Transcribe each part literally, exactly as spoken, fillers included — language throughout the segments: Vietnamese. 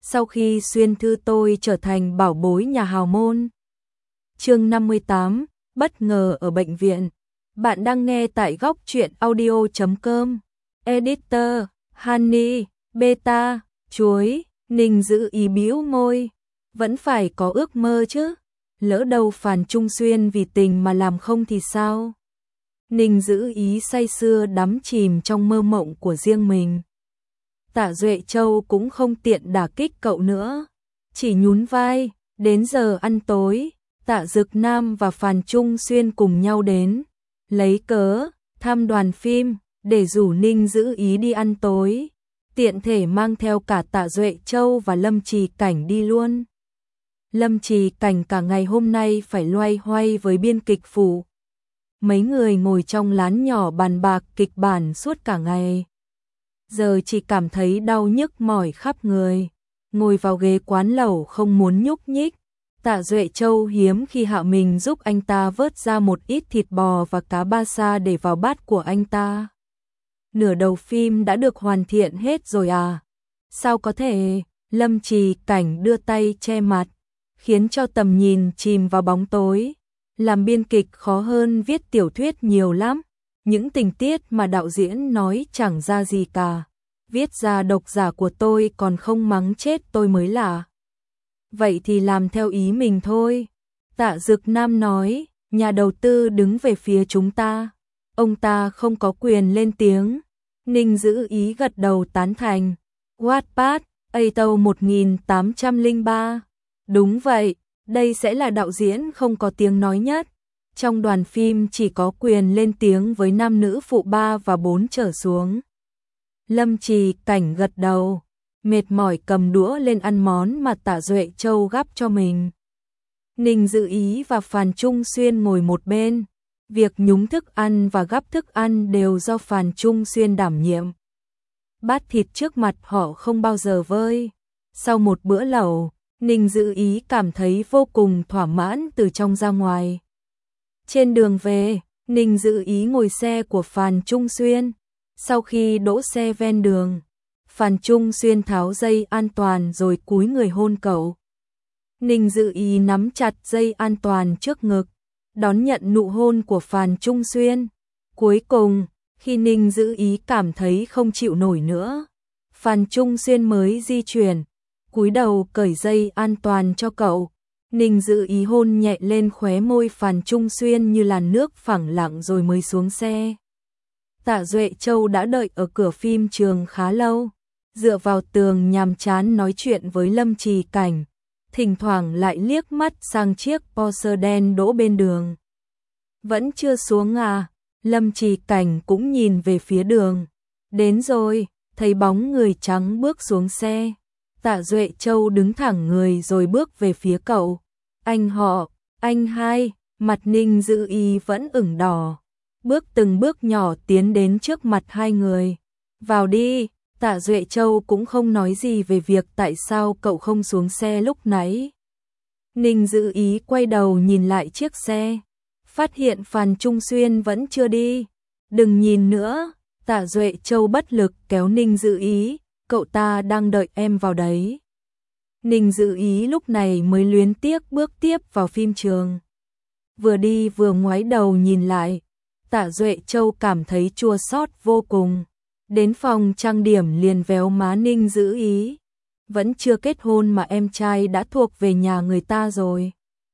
sau khi xuyên thư tôi trở thành bảo bối nhà hào môn. Chương năm mươi tám, bất ngờ ở bệnh viện. Bạn đang nghe tại góc truyện audio chấm com. Editor, Honey, Beta, chuối, Ninh giữ ý bĩu môi. Vẫn phải có ước mơ chứ. Lỡ đâu Phàn Trung Xuyên vì tình mà làm không thì sao? Ninh giữ ý say sưa đắm chìm trong mơ mộng của riêng mình. Tạ Duệ Châu cũng không tiện đả kích cậu nữa. Chỉ nhún vai, đến giờ ăn tối, Tạ Dực Nam và Phàn Trung Xuyên cùng nhau đến. Lấy cớ, tham đoàn phim, để rủ Ninh giữ ý đi ăn tối. Tiện thể mang theo cả Tạ Duệ Châu và Lâm Trì Cảnh đi luôn. Lâm Trì Cảnh cả ngày hôm nay phải loay hoay với biên kịch phụ. Mấy người ngồi trong lán nhỏ bàn bạc kịch bản suốt cả ngày. Giờ chỉ cảm thấy đau nhức mỏi khắp người. Ngồi vào ghế quán lẩu không muốn nhúc nhích. Tạ Duệ Châu hiếm khi hạ mình giúp anh ta vớt ra một ít thịt bò và cá ba sa để vào bát của anh ta. Nửa đầu phim đã được hoàn thiện hết rồi à? Sao có thể? Lâm Trì Cảnh đưa tay che mặt, khiến cho tầm nhìn chìm vào bóng tối. Làm biên kịch khó hơn viết tiểu thuyết nhiều lắm. Những tình tiết mà đạo diễn nói chẳng ra gì cả. Viết ra độc giả của tôi còn không mắng chết tôi mới lạ. Vậy thì làm theo ý mình thôi. Tạ Dực Nam nói, nhà đầu tư đứng về phía chúng ta. Ông ta không có quyền lên tiếng. Ninh giữ ý gật đầu tán thành. Wattpad, Atoll một nghìn tám trăm lẻ ba. Đúng vậy, đây sẽ là đạo diễn không có tiếng nói nhất. Trong đoàn phim chỉ có quyền lên tiếng với nam nữ phụ ba và bốn trở xuống. Lâm Trì Cảnh gật đầu, mệt mỏi cầm đũa lên ăn món mà Tạ Duệ Châu gắp cho mình. Ninh giữ ý và Phàn Trung Xuyên ngồi một bên. Việc nhúng thức ăn và gắp thức ăn đều do Phàn Trung Xuyên đảm nhiệm. Bát thịt trước mặt họ không bao giờ vơi. Sau một bữa lẩu, Ninh giữ ý cảm thấy vô cùng thỏa mãn từ trong ra ngoài. Trên đường về, Ninh giữ ý ngồi xe của Phàn Trung Xuyên. Sau khi đỗ xe ven đường, Phàn Trung Xuyên tháo dây an toàn rồi cúi người hôn cậu. Ninh giữ ý nắm chặt dây an toàn trước ngực, đón nhận nụ hôn của Phàn Trung Xuyên. Cuối cùng, khi Ninh giữ ý cảm thấy không chịu nổi nữa, Phàn Trung Xuyên mới di chuyển, cúi đầu cởi dây an toàn cho cậu. Ninh giữ ý hôn nhẹ lên khóe môi Phàn Trung Xuyên như làn nước phẳng lặng rồi mới xuống xe. Tạ Duệ Châu đã đợi ở cửa phim trường khá lâu, dựa vào tường nhàm chán nói chuyện với Lâm Trì Cảnh, thỉnh thoảng lại liếc mắt sang chiếc Porsche đen đỗ bên đường. Vẫn chưa xuống à? Lâm Trì Cảnh cũng nhìn về phía đường. Đến rồi, thấy bóng người trắng bước xuống xe. Tạ Duệ Châu đứng thẳng người rồi bước về phía cậu. Anh họ, anh hai, mặt Ninh giữ ý vẫn ửng đỏ. Bước từng bước nhỏ tiến đến trước mặt hai người. Vào đi. Tạ Duệ Châu cũng không nói gì về việc tại sao cậu không xuống xe lúc nãy. Ninh giữ ý quay đầu nhìn lại chiếc xe, phát hiện Phàn Trung Xuyên vẫn chưa đi. Đừng nhìn nữa. Tạ Duệ Châu bất lực kéo Ninh giữ ý, cậu ta đang đợi em vào đấy. Ninh giữ ý lúc này mới luyến tiếc bước tiếp vào phim trường. Vừa đi vừa ngoái đầu nhìn lại, Tạ Duệ Châu cảm thấy chua xót vô cùng. Đến phòng trang điểm liền véo má Ninh giữ ý. Vẫn chưa kết hôn mà em trai đã thuộc về nhà người ta rồi.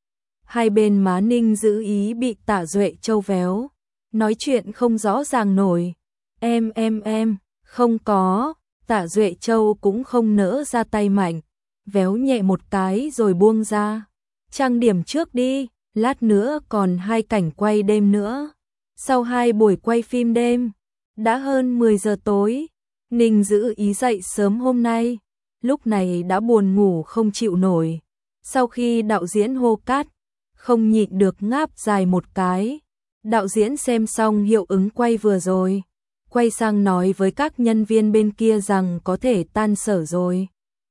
Hai bên má Ninh giữ ý bị Tạ Duệ Châu véo. Nói chuyện không rõ ràng nổi. Em em em, không có. Tạ Duệ Châu cũng không nỡ ra tay mạnh. Véo nhẹ một cái rồi buông ra. Trang điểm trước đi, lát nữa còn hai cảnh quay đêm nữa. Sau hai buổi quay phim đêm, đã hơn mười giờ tối. Ninh giữ ý dậy sớm hôm nay, lúc này đã buồn ngủ không chịu nổi. Sau khi đạo diễn hô cắt, không nhịn được ngáp dài một cái. Đạo diễn xem xong hiệu ứng quay vừa rồi, quay sang nói với các nhân viên bên kia rằng có thể tan sở rồi.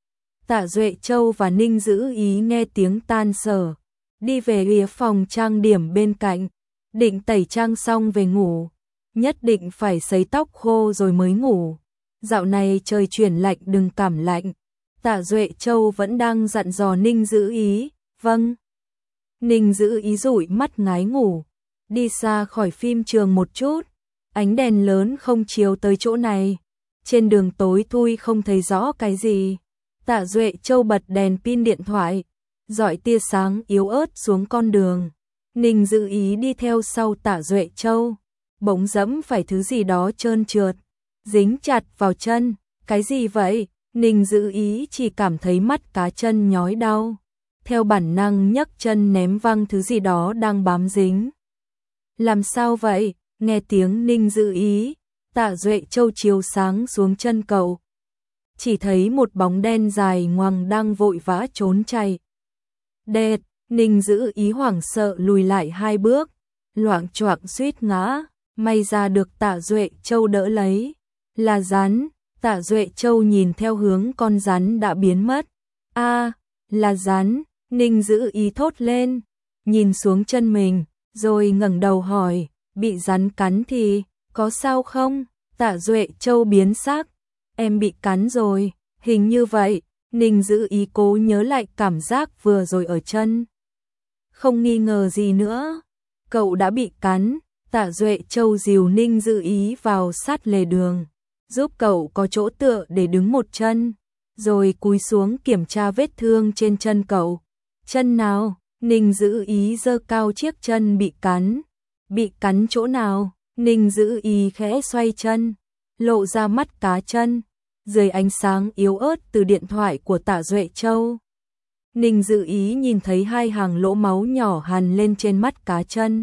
Tạ Duệ Châu và Ninh giữ ý nghe tiếng tan sở, đi về phía phòng trang điểm bên cạnh, định tẩy trang xong về ngủ. Nhất định phải sấy tóc khô rồi mới ngủ. Dạo này trời chuyển lạnh đừng cảm lạnh. Tạ Duệ Châu vẫn đang dặn dò Ninh Dữ Ý. Vâng. Ninh Dữ Ý dụi mắt ngái ngủ, đi xa khỏi phim trường một chút, ánh đèn lớn không chiếu tới chỗ này. Trên đường tối thui không thấy rõ cái gì. Tạ Duệ Châu bật đèn pin điện thoại, dọi tia sáng yếu ớt xuống con đường. Ninh Dữ Ý đi theo sau Tạ Duệ Châu, bỗng dẫm phải thứ gì đó trơn trượt, dính chặt vào chân. Cái gì vậy? Ninh Dữ Ý chỉ cảm thấy mắt cá chân nhói đau, theo bản năng nhấc chân ném văng thứ gì đó đang bám dính. Làm sao vậy? Nghe tiếng Ninh Dữ Ý, Tạ Duệ Châu chiếu sáng xuống chân cậu, chỉ thấy một bóng đen dài ngoằng đang vội vã trốn chạy. Đệt! Ninh Dữ Ý hoảng sợ lùi lại hai bước, loạng choạng suýt ngã, may ra được Tạ Duệ Châu đỡ lấy. Là rắn. Tạ Duệ Châu nhìn theo hướng con rắn đã biến mất. A, à, là rắn. Ninh Dữ Ý thốt lên, nhìn xuống chân mình, rồi ngẩng đầu hỏi, bị rắn cắn thì có sao không? Tạ Duệ Châu biến sắc, em bị cắn rồi, hình như vậy. Ninh Dữ Ý cố nhớ lại cảm giác vừa rồi ở chân. Không nghi ngờ gì nữa, cậu đã bị cắn. Tạ Duệ Châu dìu Ninh Dữ Ý vào sát lề đường, giúp cậu có chỗ tựa để đứng một chân, rồi cúi xuống kiểm tra vết thương trên chân cậu. Chân nào? Ninh Dữ Ý giơ cao chiếc chân bị cắn. Bị cắn chỗ nào? Ninh Dữ Ý khẽ xoay chân, lộ ra mắt cá chân, dưới ánh sáng yếu ớt từ điện thoại của Tạ Duệ Châu. Ninh Dữ Ý nhìn thấy hai hàng lỗ máu nhỏ hằn lên trên mắt cá chân.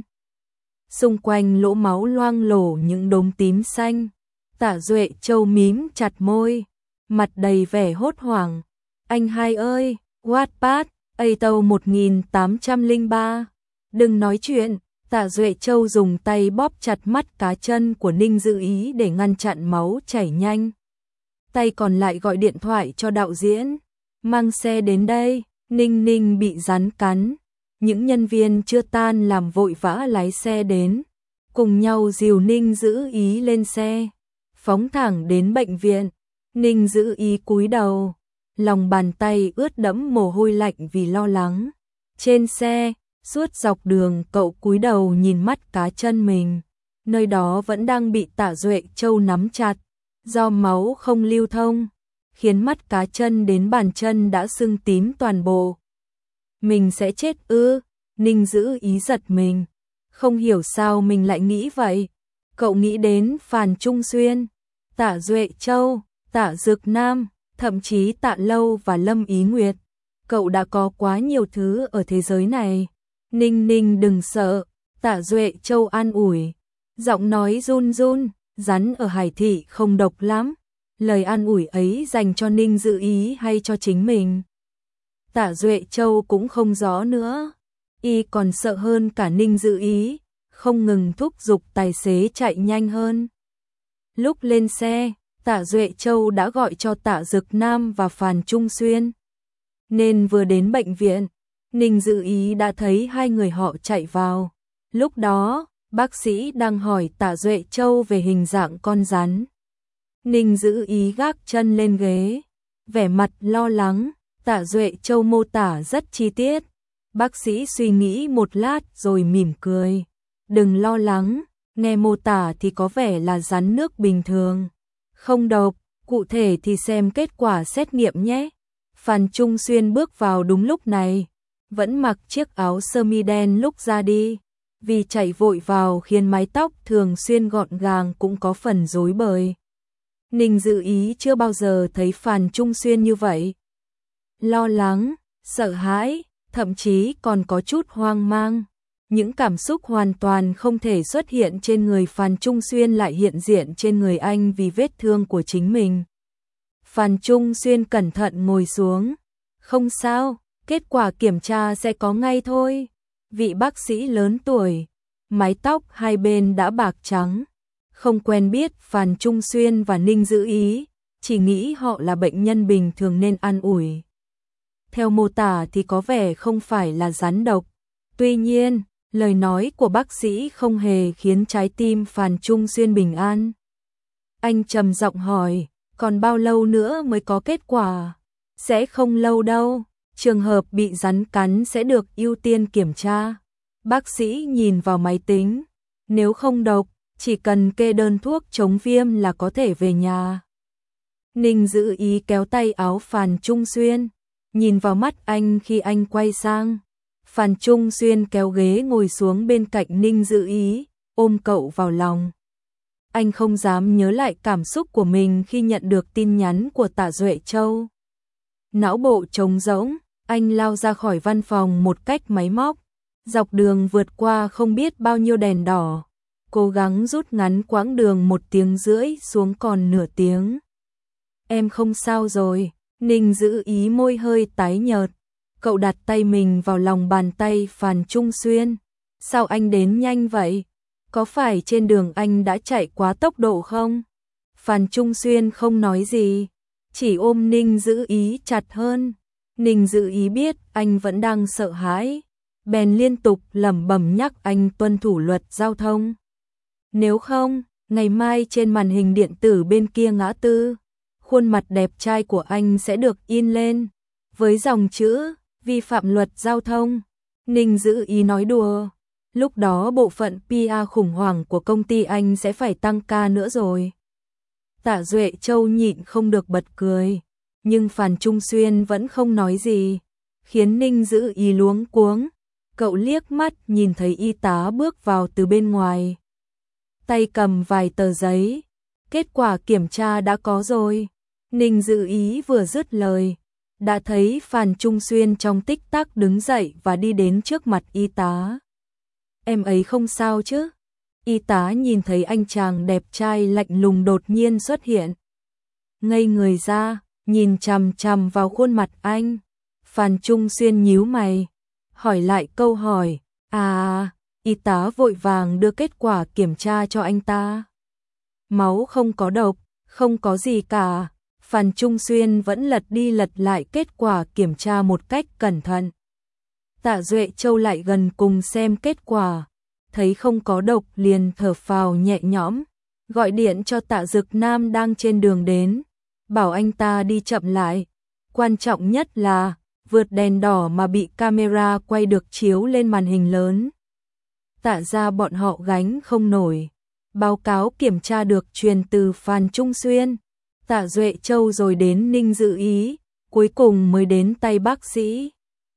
Xung quanh lỗ máu loang lổ những đốm tím xanh. Tạ Duệ Châu mím chặt môi, mặt đầy vẻ hốt hoảng. Anh hai ơi, Wattpad, A Tàu một nghìn tám trăm lẻ ba. Đừng nói chuyện. Tạ Duệ Châu dùng tay bóp chặt mắt cá chân của Ninh Dữ Ý để ngăn chặn máu chảy nhanh. Tay còn lại gọi điện thoại cho đạo diễn, mang xe đến đây. Ninh Ninh bị rắn cắn. Những nhân viên chưa tan làm vội vã lái xe đến, cùng nhau dìu Ninh Dữ Ý lên xe, phóng thẳng đến bệnh viện. Ninh Dữ Ý cúi đầu, lòng bàn tay ướt đẫm mồ hôi lạnh vì lo lắng. Trên xe, suốt dọc đường cậu cúi đầu nhìn mắt cá chân mình, nơi đó vẫn đang bị Tạ Duệ Châu nắm chặt, do máu không lưu thông, khiến mắt cá chân đến bàn chân đã sưng tím toàn bộ. Mình sẽ chết ư? Ninh Dữ Ý giật mình, không hiểu sao mình lại nghĩ vậy. Cậu nghĩ đến Phàn Trung Xuyên, Tạ Duệ Châu, Tạ Dực Nam, thậm chí Tạ Lâu và Lâm Ý Nguyệt. Cậu đã có quá nhiều thứ ở thế giới này. Ninh Ninh đừng sợ, Tạ Duệ Châu an ủi, giọng nói run run, rắn ở Hải Thị không độc lắm. Lời an ủi ấy dành cho Ninh Dữ Ý hay cho chính mình? Tạ Duệ Châu cũng không rõ nữa, y còn sợ hơn cả Ninh Dữ Ý, không ngừng thúc giục tài xế chạy nhanh hơn. Lúc lên xe, Tạ Duệ Châu đã gọi cho Tạ Dực Nam và Phàn Trung Xuyên, nên vừa đến bệnh viện, Ninh Dữ Ý đã thấy hai người họ chạy vào. Lúc đó, bác sĩ đang hỏi Tạ Duệ Châu về hình dạng con rắn. Ninh Dữ Ý gác chân lên ghế, vẻ mặt lo lắng. Tạ Duệ Châu mô tả rất chi tiết. Bác sĩ suy nghĩ một lát rồi mỉm cười. Đừng lo lắng, nghe mô tả thì có vẻ là rắn nước bình thường, không độc, cụ thể thì xem kết quả xét nghiệm nhé. Phàn Trung Xuyên bước vào đúng lúc này, vẫn mặc chiếc áo sơ mi đen lúc ra đi, vì chạy vội vào khiến mái tóc thường xuyên gọn gàng cũng có phần rối bời. Ninh Dữ Ý chưa bao giờ thấy Phàn Trung Xuyên như vậy. Lo lắng, sợ hãi, thậm chí còn có chút hoang mang. Những cảm xúc hoàn toàn không thể xuất hiện trên người Phàn Trung Xuyên lại hiện diện trên người anh vì vết thương của chính mình. Phàn Trung Xuyên cẩn thận ngồi xuống. Không sao, kết quả kiểm tra sẽ có ngay thôi. Vị bác sĩ lớn tuổi, mái tóc hai bên đã bạc trắng, không quen biết Phàn Trung Xuyên và Ninh Dữ Ý, chỉ nghĩ họ là bệnh nhân bình thường nên an ủi. Theo mô tả thì có vẻ không phải là rắn độc. Tuy nhiên, lời nói của bác sĩ không hề khiến trái tim Phàn Trung Xuyên bình an. Anh trầm giọng hỏi, còn bao lâu nữa mới có kết quả? Sẽ không lâu đâu, trường hợp bị rắn cắn sẽ được ưu tiên kiểm tra. Bác sĩ nhìn vào máy tính, nếu không độc, chỉ cần kê đơn thuốc chống viêm là có thể về nhà. Ninh Dữ Ý kéo tay áo Phan Trung Xuyên, nhìn vào mắt anh khi anh quay sang. Phan Trung Xuyên kéo ghế ngồi xuống bên cạnh Ninh Dữ Ý, ôm cậu vào lòng. Anh không dám nhớ lại cảm xúc của mình khi nhận được tin nhắn của Tạ Duệ Châu. Não bộ trống rỗng, anh lao ra khỏi văn phòng một cách máy móc, dọc đường vượt qua không biết bao nhiêu đèn đỏ, cố gắng rút ngắn quãng đường một tiếng rưỡi xuống còn nửa tiếng. Em không sao rồi, Ninh Dữ Ý môi hơi tái nhợt, cậu đặt tay mình vào lòng bàn tay Phan Trung Xuyên. Sao anh đến nhanh vậy? Có phải trên đường anh đã chạy quá tốc độ không? Phan Trung Xuyên không nói gì, chỉ ôm Ninh Dữ Ý chặt hơn. Ninh Dữ Ý biết anh vẫn đang sợ hãi, bèn liên tục lẩm bẩm nhắc anh tuân thủ luật giao thông. Nếu không, ngày mai trên màn hình điện tử bên kia ngã tư, khuôn mặt đẹp trai của anh sẽ được in lên với dòng chữ vi phạm luật giao thông. Ninh Dữ Ý nói đùa, lúc đó bộ phận pê e khủng hoảng của công ty anh sẽ phải tăng ca nữa rồi. Tạ Duệ Châu nhịn không được bật cười, nhưng Phan Trung Xuyên vẫn không nói gì, khiến Ninh Dữ Ý luống cuống. Cậu liếc mắt nhìn thấy y tá bước vào từ bên ngoài, tay cầm vài tờ giấy. Kết quả kiểm tra đã có rồi. Ninh Dữ Ý vừa dứt lời, đã thấy Phan Trung Xuyên trong tích tắc đứng dậy và đi đến trước mặt y tá. Em ấy không sao chứ? Y tá nhìn thấy anh chàng đẹp trai lạnh lùng đột nhiên xuất hiện, ngây người ra, nhìn chằm chằm vào khuôn mặt anh. Phan Trung Xuyên nhíu mày, hỏi lại câu hỏi. À, y tá vội vàng đưa kết quả kiểm tra cho anh ta. Máu không có độc, không có gì cả. Phan Trung Xuyên vẫn lật đi lật lại kết quả kiểm tra một cách cẩn thận. Tạ Duệ Châu lại gần cùng xem kết quả, thấy không có độc liền thở phào nhẹ nhõm, gọi điện cho Tạ Dực Nam đang trên đường đến, bảo anh ta đi chậm lại. Quan trọng nhất là vượt đèn đỏ mà bị camera quay được chiếu lên màn hình lớn. Tạ ra bọn họ gánh không nổi. Báo cáo kiểm tra được truyền từ Phan Trung Xuyên, Tạ Duệ Châu rồi đến Ninh Dữ Ý, cuối cùng mới đến tay bác sĩ.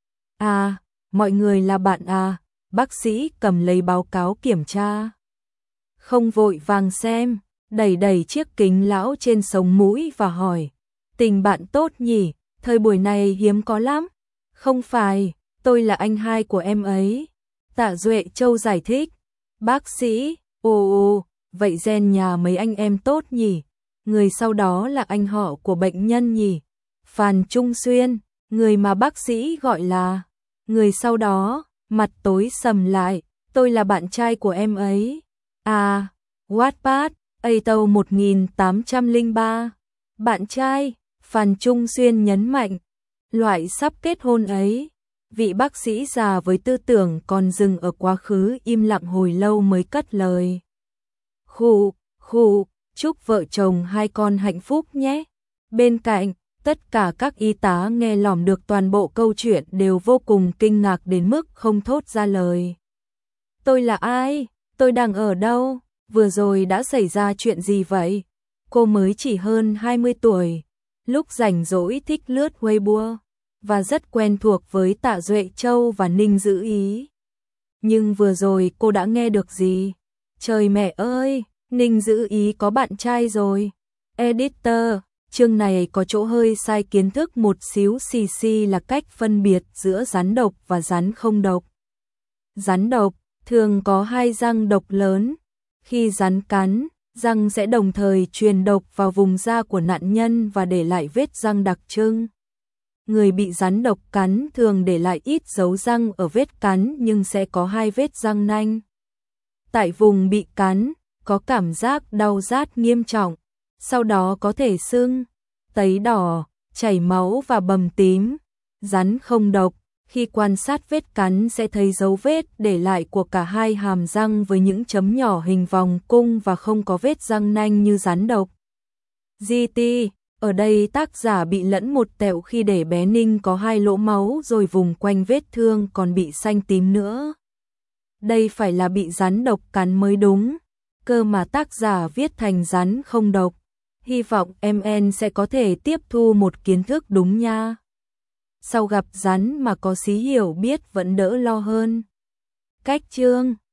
À, mọi người là bạn à? Bác sĩ cầm lấy báo cáo kiểm tra, không vội vàng xem, đẩy đẩy chiếc kính lão trên sống mũi và hỏi. Tình bạn tốt nhỉ, thời buổi này hiếm có lắm. Không phải, tôi là anh hai của em ấy. Tạ Duệ Châu giải thích. Bác sĩ, ồ ồ, vậy gen nhà mấy anh em tốt nhỉ? Người sau đó là anh họ của bệnh nhân nhỉ? Phan Trung Xuyên, người mà bác sĩ gọi là người sau đó, mặt tối sầm lại. Tôi là bạn trai của em ấy. À, Wattpad, a tâu một nghìn tám trăm lẻ ba. Bạn trai, Phan Trung Xuyên nhấn mạnh. Loại sắp kết hôn ấy. Vị bác sĩ già với tư tưởng còn dừng ở quá khứ im lặng hồi lâu mới cất lời. Khụ, khụ, chúc vợ chồng hai con hạnh phúc nhé. Bên cạnh, tất cả các y tá nghe lỏm được toàn bộ câu chuyện đều vô cùng kinh ngạc đến mức không thốt ra lời. Tôi là ai? Tôi đang ở đâu? Vừa rồi đã xảy ra chuyện gì vậy? Cô mới chỉ hơn hai mươi tuổi, lúc rảnh rỗi thích lướt Weibo và rất quen thuộc với Tạ Duệ Châu và Ninh Dữ Ý. Nhưng vừa rồi cô đã nghe được gì? Trời mẹ ơi, Ninh Dữ Ý có bạn trai rồi. Editor, chương này có chỗ hơi sai kiến thức một xíu. Xì xì là cách phân biệt giữa rắn độc và rắn không độc. Rắn độc thường có hai răng độc lớn. Khi rắn cắn, răng sẽ đồng thời truyền độc vào vùng da của nạn nhân và để lại vết răng đặc trưng. Người bị rắn độc cắn thường để lại ít dấu răng ở vết cắn nhưng sẽ có hai vết răng nanh. Tại vùng bị cắn, có cảm giác đau rát nghiêm trọng, sau đó có thể sưng, tấy đỏ, chảy máu và bầm tím. Rắn không độc, khi quan sát vết cắn sẽ thấy dấu vết để lại của cả hai hàm răng với những chấm nhỏ hình vòng cung và không có vết răng nanh như rắn độc. giê tê, Ở đây tác giả bị lẫn một tẹo khi để bé Ninh có hai lỗ máu rồi vùng quanh vết thương còn bị xanh tím nữa. Đây phải là bị rắn độc cắn mới đúng, cơ mà tác giả viết thành rắn không độc. Hy vọng em en sẽ có thể tiếp thu một kiến thức đúng nha. Sau gặp rắn mà có xí hiểu biết vẫn đỡ lo hơn. Cách chương